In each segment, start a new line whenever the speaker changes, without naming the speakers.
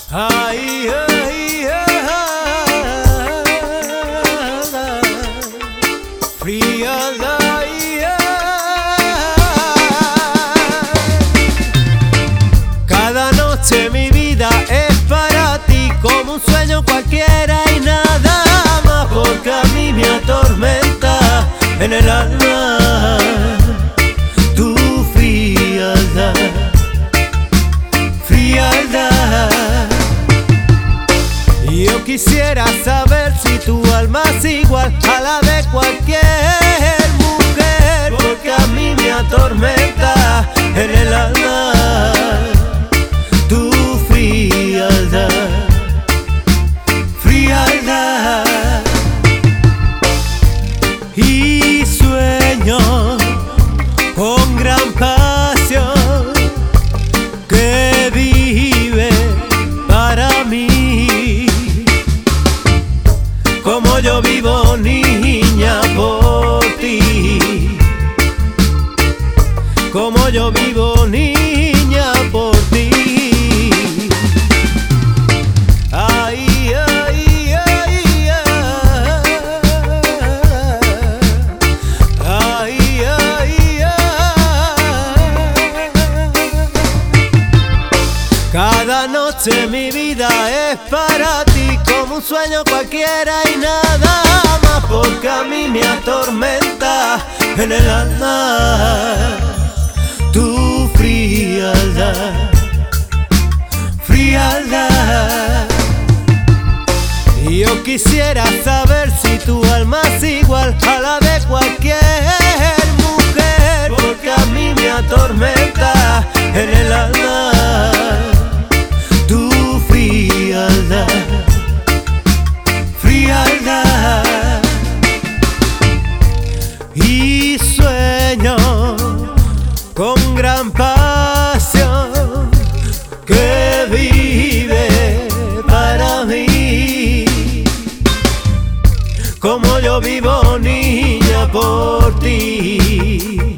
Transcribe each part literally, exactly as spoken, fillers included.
Ay, ay, ay, frialdad, ay, cada noche mi vida es para ti como un sueño cualquiera y nada más, porque a mí me atormenta en el alma tu frialdad, frialdad. Yo quisiera saber si tu alma es igual a la de cualquier mujer, porque a mí me atormenta en el alma tu frialdad, frialdad. Y sueño con gran pasión que vive para mí, como yo vivo, niña, por ti, como yo vivo, niña, por ti. Ay, ay, ay, ay, ay, ay, ay. Cada noche mi vida es para ti como un sueño cualquiera y nada más, porque a mí me atormenta en el alma tu frialdad, frialdad. Yo quisiera saber si tu alma es igual a la de cualquier mujer, porque a mí me atormenta en el alma tu frialdad, frialdad. Y sueño con gran pasión que vive para mí, como yo vivo, niña, por ti,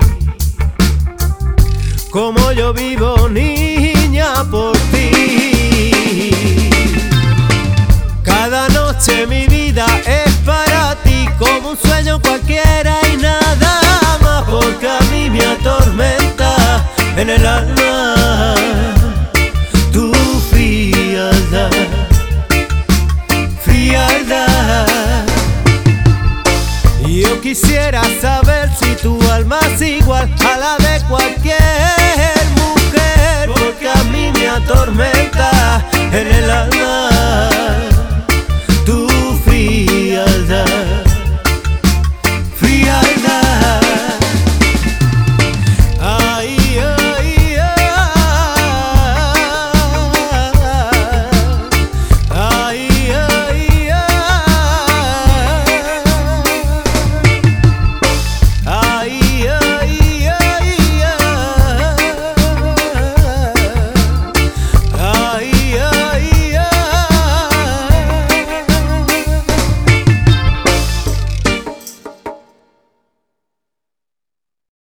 como yo vivo, niña, por ti. Cada noche mi vida es para ti como un sueño cualquiera y nada más, porque a mí me atormenta en el alma tu frialdad, frialdad. Yo quisiera saber si tu alma es igual a la de cualquier mujer, porque a mí me atormenta